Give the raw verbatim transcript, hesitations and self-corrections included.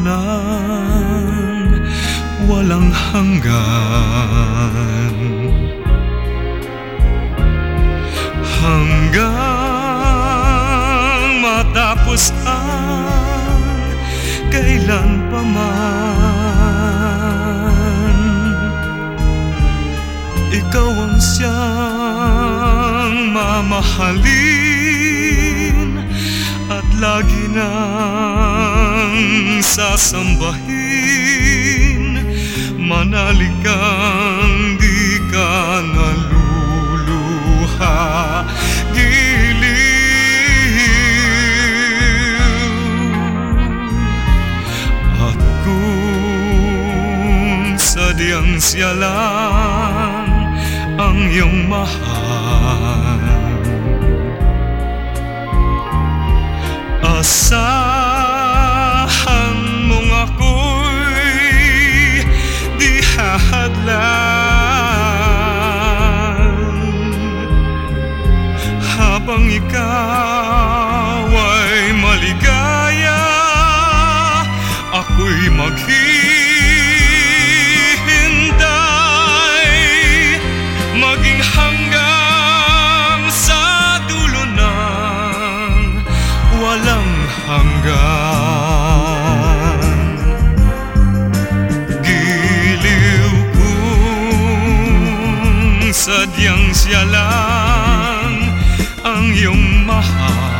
ng walang hanggan, hanggang matapos ang kailan pa man. Ikaw ang siyang mamahalin at lagi nang sasambahin. Manalig kang di ka naluluha, giliw. At kung sadyang siya lang ang iyong mahal, asahan mong ako'y di hahadlan. Habang ikaw ay maligaya, ako'y maghihintay, maging hanggang sa dulo ng walang hanggan. Giliw kung sadyang siya lang ang iyong mahal,